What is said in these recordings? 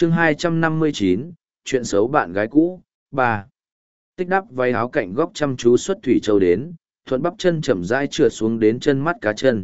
chương 259, chuyện xấu bạn gái cũ, 3. Tích đắp váy áo cạnh góc chăm chú xuất Thủy Châu đến, thuận bắp chân chậm rãi trượt xuống đến chân mắt cá chân.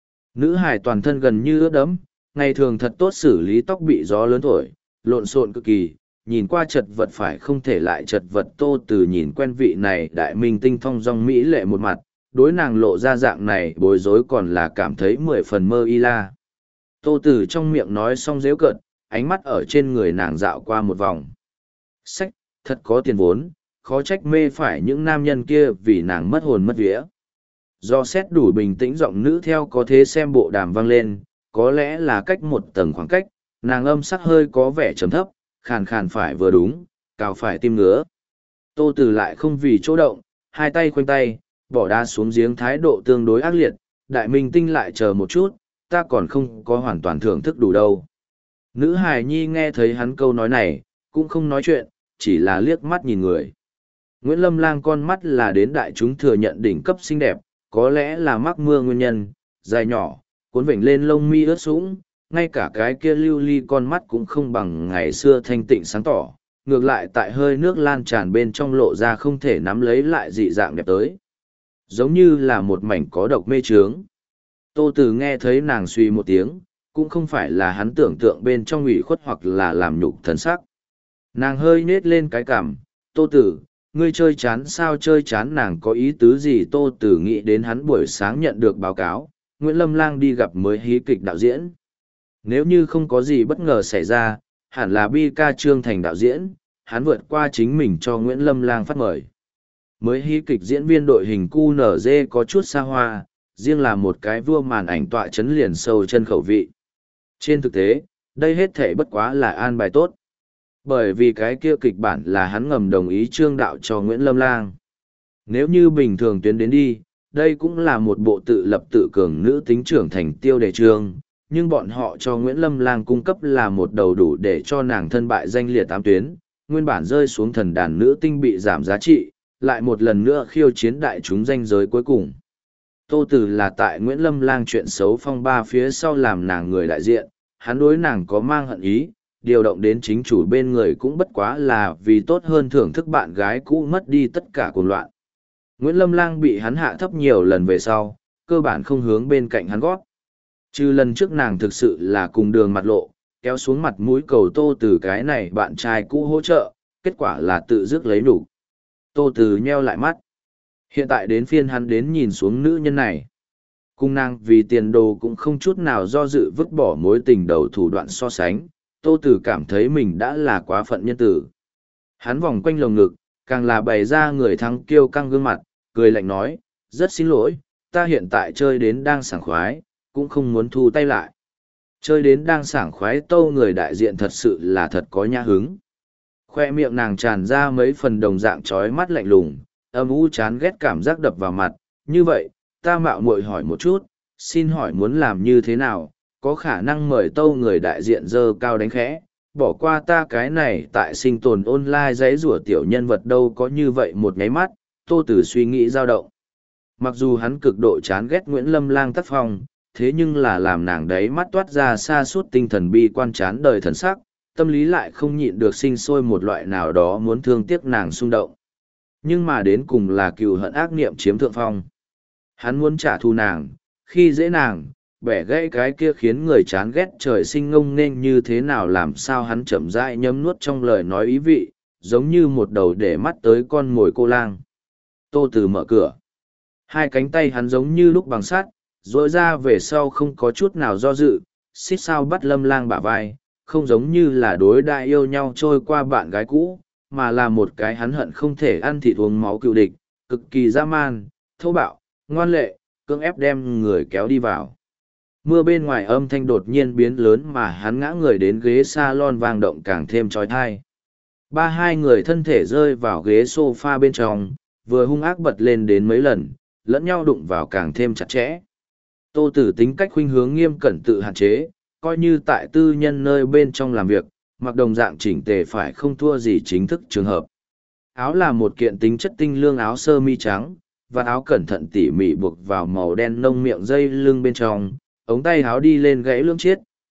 Nữ hải toàn thân gần như ướt đẫm, ngày thường thật tốt xử lý tóc bị gió lớn thổi, lộn xộn cực kỳ, nhìn qua chật vật phải không thể lại chật vật. Tô Từ nhìn quen vị này đại minh tinh thong dong mỹ lệ một mặt, đối nàng lộ ra dạng này bối rối còn là cảm thấy 10 phần mơ y la. Tô Từ trong miệng nói xong dễu cợt, ánh mắt ở trên người nàng dạo qua một vòng. Sách, thật có tiền vốn, khó trách mê phải những nam nhân kia vì nàng mất hồn mất vía. Do xét đủ bình tĩnh giọng nữ theo có thế xem bộ đàm vang lên, có lẽ là cách một tầng khoảng cách, nàng âm sắc hơi có vẻ trầm thấp, khàn khàn phải vừa đúng, cào phải tim ngứa. Tô Từ lại không vì chỗ động, hai tay khoanh tay, bỏ đá xuống giếng thái độ tương đối ác liệt, đại minh tinh lại chờ một chút, ta còn không có hoàn toàn thưởng thức đủ đâu. Nữ hài nhi nghe thấy hắn câu nói này, cũng không nói chuyện, chỉ là liếc mắt nhìn người. Nguyễn Lâm Lang con mắt là đến đại chúng thừa nhận đỉnh cấp xinh đẹp, có lẽ là mắc mưa nguyên nhân, dài nhỏ, cuốn vểnh lên lông mi ướt sũng, ngay cả cái kia lưu ly con mắt cũng không bằng ngày xưa thanh tịnh sáng tỏ, ngược lại tại hơi nước lan tràn bên trong lộ ra không thể nắm lấy lại dị dạng đẹp tới. Giống như là một mảnh có độc mê trướng. Tô Từ nghe thấy nàng suy một tiếng, cũng không phải là hắn tưởng tượng bên trong ủy khuất hoặc là làm nhục thần sắc. Nàng hơi nết lên cái cằm, Tô Tử, ngươi chơi chán sao? Chơi chán nàng có ý tứ gì? Tô Tử nghĩ đến hắn buổi sáng nhận được báo cáo, Nguyễn Lâm Lang đi gặp mới hí kịch đạo diễn. Nếu như không có gì bất ngờ xảy ra, hẳn là Bi Ca Trương thành đạo diễn, hắn vượt qua chính mình cho Nguyễn Lâm Lang phát mời. Mới hí kịch diễn viên đội hình QNZ có chút xa hoa, riêng là một cái vua màn ảnh tọa chấn liền sâu chân khẩu vị. Trên thực tế, đây hết thể bất quá là an bài tốt. Bởi vì cái kia kịch bản là hắn ngầm đồng ý trương đạo cho Nguyễn Lâm Lang. Nếu như bình thường tuyến đến đi, đây cũng là một bộ tự lập tự cường nữ tính trưởng thành tiêu đề chương, nhưng bọn họ cho Nguyễn Lâm Lang cung cấp là một đầu đủ để cho nàng thân bại danh liệt 8 tuyến, nguyên bản rơi xuống thần đàn nữ tinh bị giảm giá trị, lại một lần nữa khiêu chiến đại chúng danh giới cuối cùng. Tô Từ là tại Nguyễn Lâm Lang chuyện xấu phong ba phía sau làm nàng người đại diện, hắn đối nàng có mang hận ý, điều động đến chính chủ bên người cũng bất quá là vì tốt hơn thưởng thức bạn gái cũ mất đi tất cả cuồng loạn. Nguyễn Lâm Lang bị hắn hạ thấp nhiều lần về sau, cơ bản không hướng bên cạnh hắn gót. Trừ lần trước nàng thực sự là cùng đường mặt lộ, kéo xuống mặt mũi cầu Tô Từ cái này bạn trai cũ hỗ trợ, kết quả là tự dứt lấy đủ. Tô Từ nheo lại mắt. Hiện tại đến phiên hắn đến nhìn xuống nữ nhân này. Cung nàng vì tiền đồ cũng không chút nào do dự vứt bỏ mối tình đầu thủ đoạn so sánh, Tô Tử cảm thấy mình đã là quá phận nhân tử. Hắn vòng quanh lồng ngực, càng là bày ra người thắng kiêu căng gương mặt, cười lạnh nói, rất xin lỗi, ta hiện tại chơi đến đang sảng khoái, cũng không muốn thu tay lại. Chơi đến đang sảng khoái Tâu người đại diện thật sự là thật có nhã hứng. Khoe miệng nàng tràn ra mấy phần đồng dạng trói mắt lạnh lùng, âm u chán ghét cảm giác đập vào mặt, như vậy, ta mạo muội hỏi một chút, xin hỏi muốn làm như thế nào, có khả năng mời Tâu người đại diện dơ cao đánh khẽ, bỏ qua ta cái này tại sinh tồn online giấy rủa tiểu nhân vật đâu có như vậy một nháy mắt, Tô Tử suy nghĩ dao động. Mặc dù hắn cực độ chán ghét Nguyễn Lâm Lang tác phong, thế nhưng là làm nàng đấy mắt toát ra xa suốt tinh thần bi quan chán đời thần sắc, tâm lý lại không nhịn được sinh sôi một loại nào đó muốn thương tiếc nàng xung động. Nhưng mà đến cùng là cừu hận ác niệm chiếm thượng phong. Hắn muốn trả thù nàng, khi dễ nàng, bẻ gãy cái kia khiến người chán ghét trời sinh ngông nên như thế nào làm sao hắn chậm rãi nhấm nuốt trong lời nói ý vị, giống như một đầu để mắt tới con mồi cô lang. Tô Từ mở cửa. Hai cánh tay hắn giống như lúc bằng sắt, rỗi ra về sau không có chút nào do dự, xích sao bắt Lâm Lang bả vai, không giống như là đối đại yêu nhau trôi qua bạn gái cũ, mà là một cái hắn hận không thể ăn thịt uống máu cựu địch, cực kỳ dã man, thô bạo, ngoan lệ, cưỡng ép đem người kéo đi vào. Mưa bên ngoài âm thanh đột nhiên biến lớn mà hắn ngã người đến ghế salon vang động càng thêm trói thai. Hai người thân thể rơi vào ghế sofa bên trong, vừa hung ác bật lên đến mấy lần, lẫn nhau đụng vào càng thêm chặt chẽ. Tô Tử tính cách khuynh hướng nghiêm cẩn tự hạn chế, coi như tại tư nhân nơi bên trong làm việc, mặc đồng dạng chỉnh tề phải không thua gì chính thức trường hợp. Áo là một kiện tính chất tinh lương áo sơ mi trắng, và áo cẩn thận tỉ mỉ buộc vào màu đen nông miệng dây lưng bên trong, ống tay áo đi lên gãy lưỡng chiết,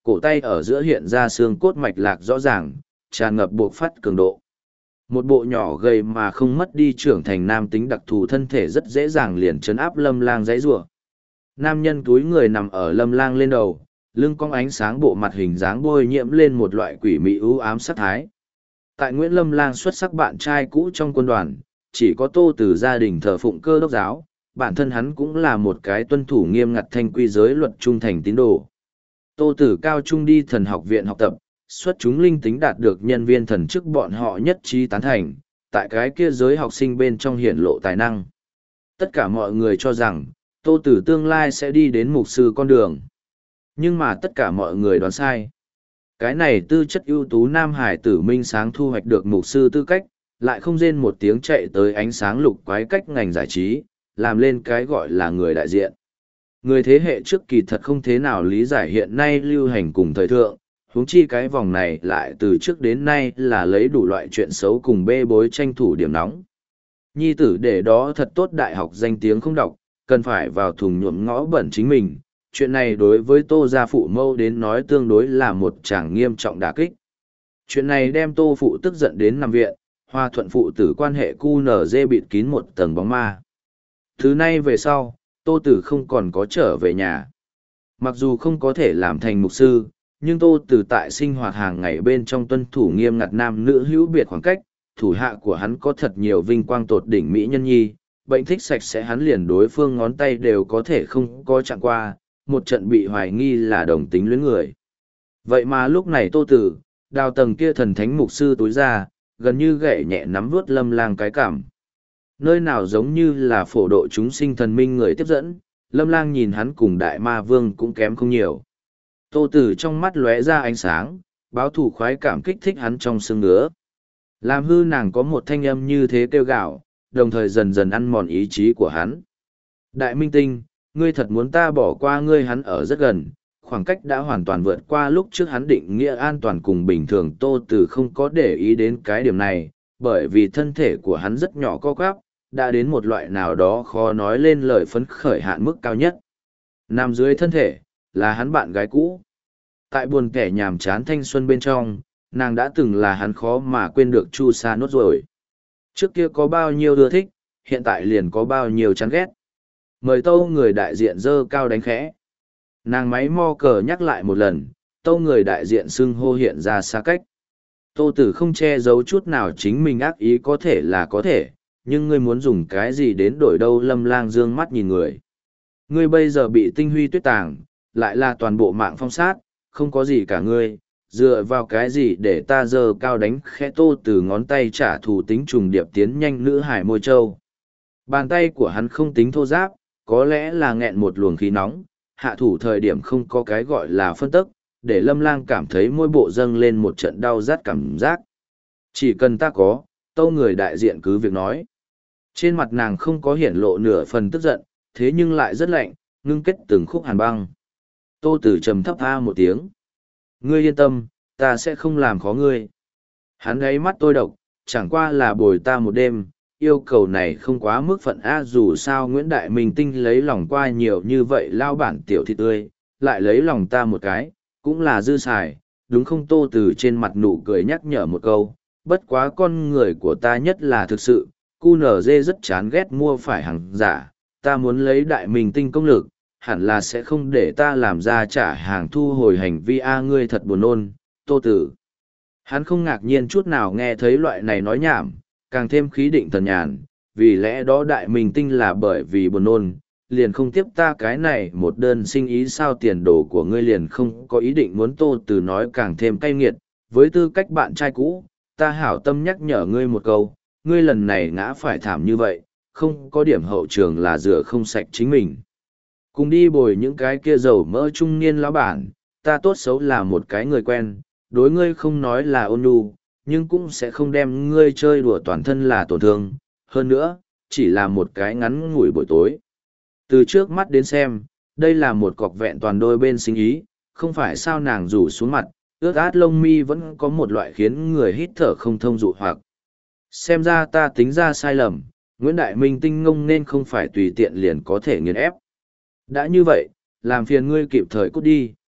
cổ tay ở giữa hiện ra xương cốt mạch lạc rõ ràng, tràn ngập buộc phát cường độ. Một bộ nhỏ gầy mà không mất đi trưởng thành nam tính đặc thù thân thể rất dễ dàng liền chấn áp Lâm Lang dãy rủa. Nam nhân túi người nằm ở Lâm Lang lên đầu, lưng cong ánh sáng, bộ mặt hình dáng bôi nhiễm lên một loại quỷ mị u ám sát thái. Tại Nguyễn Lâm Lang xuất sắc bạn trai cũ trong quân đoàn, chỉ có Tô Từ gia đình thờ phụng Cơ Đốc giáo, bản thân hắn cũng là một cái tuân thủ nghiêm ngặt thanh quy giới luật trung thành tín đồ. Tô Tử cao trung đi thần học viện học tập, xuất chúng linh tính đạt được nhân viên thần chức bọn họ nhất trí tán thành, tại cái kia giới học sinh bên trong hiển lộ tài năng. Tất cả mọi người cho rằng, Tô Tử tương lai sẽ đi đến mục sư con đường. Nhưng mà tất cả mọi người đoán sai. Cái này tư chất ưu tú nam hải tử minh sáng thu hoạch được mục sư tư cách, lại không rên một tiếng chạy tới ánh sáng lục quái cách ngành giải trí, làm lên cái gọi là người đại diện. Người thế hệ trước kỳ thật không thế nào lý giải hiện nay lưu hành cùng thời thượng, huống chi cái vòng này lại từ trước đến nay là lấy đủ loại chuyện xấu cùng bê bối tranh thủ điểm nóng. Nhi tử để đó thật tốt đại học danh tiếng không đọc, cần phải vào thùng nhuộm ngõ bẩn chính mình. Chuyện này đối với Tô gia phụ mâu đến nói tương đối là một tràng nghiêm trọng đả kích. Chuyện này đem Tô phụ tức giận đến nằm viện, Hoa Thuận phụ tử quan hệ QNZ bịt kín một tầng bóng ma. Thứ nay về sau, Tô Tử không còn có trở về nhà. Mặc dù không có thể làm thành mục sư, nhưng Tô Tử tại sinh hoạt hàng ngày bên trong tuân thủ nghiêm ngặt nam nữ hữu biệt khoảng cách, thủ hạ của hắn có thật nhiều vinh quang tột đỉnh mỹ nhân nhi, bệnh thích sạch sẽ hắn liền đối phương ngón tay đều có thể không có chạm qua, một trận bị hoài nghi là đồng tính luyến người. Vậy mà lúc này Tô Tử, đào tầng kia thần thánh mục sư tối ra, gần như gậy nhẹ nắm vuốt Lâm Lang cái cảm. Nơi nào giống như là phổ độ chúng sinh thần minh người tiếp dẫn, Lâm Lang nhìn hắn cùng đại ma vương cũng kém không nhiều. Tô Tử trong mắt lóe ra ánh sáng, báo thủ khoái cảm kích thích hắn trong xương ngứa. Làm hư nàng có một thanh âm như thế kêu gào, đồng thời dần dần ăn mòn ý chí của hắn. Đại minh tinh, ngươi thật muốn ta bỏ qua ngươi? Hắn ở rất gần, khoảng cách đã hoàn toàn vượt qua lúc trước hắn định nghĩa an toàn cùng bình thường. Tô Tử không có để ý đến cái điểm này, bởi vì thân thể của hắn rất nhỏ co quắp, đã đến một loại nào đó khó nói lên lời phấn khởi hạn mức cao nhất. Nằm dưới thân thể, là hắn bạn gái cũ. Tại buồn kẻ nhàm chán thanh xuân bên trong, nàng đã từng là hắn khó mà quên được Chu Sa Nốt rồi. Trước kia có bao nhiêu ưa thích, hiện tại liền có bao nhiêu chán ghét. Mời Tâu người đại diện dơ cao đánh khẽ. Nàng máy mo cờ nhắc lại một lần, Tâu người đại diện xưng hô hiện ra xa cách. Tô Tử không che giấu chút nào chính mình ác ý, có thể là có thể, nhưng ngươi muốn dùng cái gì đến đổi đâu? Lâm Lang dương mắt nhìn người. Ngươi bây giờ bị tinh huy tuyết tàng, lại là toàn bộ mạng phong sát, không có gì cả ngươi, dựa vào cái gì để ta giơ cao đánh khẽ? Tô Tử ngón tay trả thù tính trùng điệp tiến nhanh nữ hải môi châu. Bàn tay của hắn không tính thô ráp, có lẽ là nghẹn một luồng khí nóng, hạ thủ thời điểm không có cái gọi là phân tức, để Lâm Lang cảm thấy môi bộ dâng lên một trận đau rát cảm giác. Chỉ cần ta có, Tâu người đại diện cứ việc nói. Trên mặt nàng không có hiển lộ nửa phần tức giận, thế nhưng lại rất lạnh, ngưng kết từng khúc hàn băng. Tô Tử trầm thấp tha một tiếng. Ngươi yên tâm, ta sẽ không làm khó ngươi. Hắn gáy mắt tôi độc, chẳng qua là bồi ta một đêm, yêu cầu này không quá mức phận a. Dù sao Nguyễn Đại Minh Tinh lấy lòng qua nhiều như vậy lao bản tiểu thị tươi, lại lấy lòng ta một cái, cũng là dư xài, đúng không? Tô Tử trên mặt nụ cười nhắc nhở một câu, bất quá con người của ta nhất là thực sự, QNZ rất chán ghét mua phải hàng giả, ta muốn lấy Đại Minh Tinh công lực, hẳn là sẽ không để ta làm ra trả hàng thu hồi hành vi a. Ngươi thật buồn nôn, Tô Tử. Hắn không ngạc nhiên chút nào nghe thấy loại này nói nhảm, càng thêm khí định thần nhàn, vì lẽ đó Đại Minh Tinh là bởi vì buồn nôn, liền không tiếp ta cái này một đơn sinh ý sao? Tiền đồ của ngươi liền không có ý định muốn? Tô Tử nói càng thêm cay nghiệt, với tư cách bạn trai cũ, ta hảo tâm nhắc nhở ngươi một câu, ngươi lần này ngã phải thảm như vậy, không có điểm hậu trường là rửa không sạch chính mình. Cùng đi bồi những cái kia dầu mỡ trung niên lão bản, ta tốt xấu là một cái người quen, đối ngươi không nói là ôn nhu, nhưng cũng sẽ không đem ngươi chơi đùa toàn thân là tổn thương. Hơn nữa, chỉ là một cái ngắn ngủi buổi tối. Từ trước mắt đến xem, đây là một cọc vẹn toàn đôi bên sinh ý, không phải sao? Nàng rủ xuống mặt, ướt át lông mi vẫn có một loại khiến người hít thở không thông dụ hoặc. Xem ra ta tính ra sai lầm, Nguyễn Đại Minh Tinh ngông nên không phải tùy tiện liền có thể nghiền ép. Đã như vậy, làm phiền ngươi kịp thời cút đi,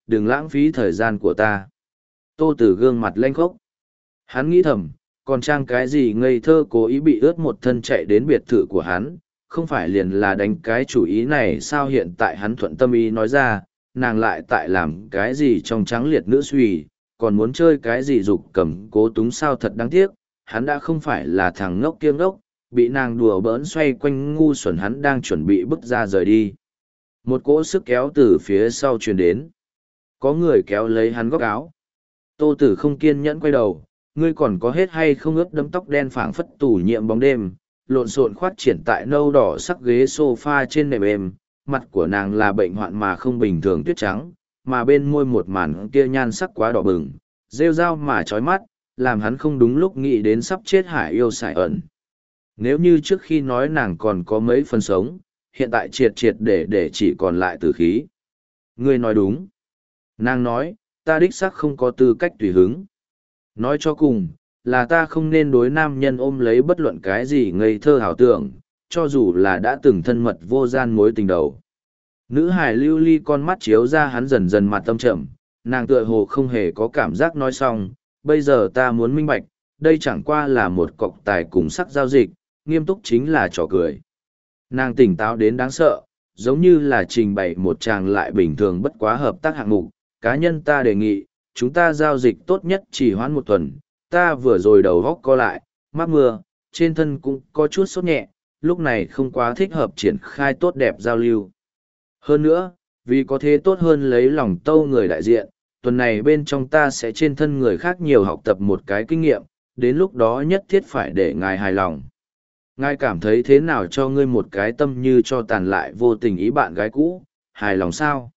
đừng lãng phí thời gian của ta. Tô Tử gương mặt lanh khốc. Hắn nghĩ thầm, còn trang cái gì ngây thơ cố ý bị ướt một thân chạy đến biệt thự của hắn, không phải liền là đánh cái chủ ý này sao hiện tại hắn thuận tâm ý nói ra, nàng lại tại làm cái gì trong trắng liệt nữ suy, còn muốn chơi cái gì dục cầm cố túng sao thật đáng tiếc, hắn đã không phải là thằng ngốc kiêng ngốc, bị nàng đùa bỡn xoay quanh ngu xuẩn hắn đang chuẩn bị bước ra rời đi. Một cỗ sức kéo từ phía sau truyền đến. Có người kéo lấy hắn góc áo. Tô Tử không kiên nhẫn quay đầu, ngươi còn có hết hay không ướt đẫm tóc đen phảng phất tủ nhiệm bóng đêm, lộn xộn khoát triển tại nâu đỏ sắc ghế sofa trên nệm êm, mặt của nàng là bệnh hoạn mà không bình thường tuyết trắng, mà bên môi một màn kia nhan sắc quá đỏ bừng, rêu rao mà chói mắt, làm hắn không đúng lúc nghĩ đến sắp chết hải yêu sải ẩn. Nếu như trước khi nói nàng còn có mấy phần sống, hiện tại triệt triệt để chỉ còn lại tử khí. Ngươi nói đúng. Nàng nói, ta đích xác không có tư cách tùy hứng. Nói cho cùng, là ta không nên đối nam nhân ôm lấy bất luận cái gì ngây thơ hảo tưởng, cho dù là đã từng thân mật vô gian mối tình đầu. Nữ hải lưu ly con mắt chiếu ra hắn dần dần mặt tâm trầm, nàng tựa hồ không hề có cảm giác nói xong, bây giờ ta muốn minh bạch, đây chẳng qua là một cọc tài cùng sắc giao dịch, nghiêm túc chính là trò cười. Nàng tỉnh táo đến đáng sợ, giống như là trình bày một chàng lại bình thường bất quá hợp tác hạng mục, cá nhân ta đề nghị, chúng ta giao dịch tốt nhất chỉ hoãn một tuần, ta vừa rồi đầu góc co lại, mắc mưa, trên thân cũng có chút sốt nhẹ, lúc này không quá thích hợp triển khai tốt đẹp giao lưu. Hơn nữa, vì có thế tốt hơn lấy lòng tâu người đại diện, tuần này bên trong ta sẽ trên thân người khác nhiều học tập một cái kinh nghiệm, đến lúc đó nhất thiết phải để ngài hài lòng. Ngài cảm thấy thế nào cho ngươi một cái tâm như cho tàn lại vô tình ý bạn gái cũ, hài lòng sao?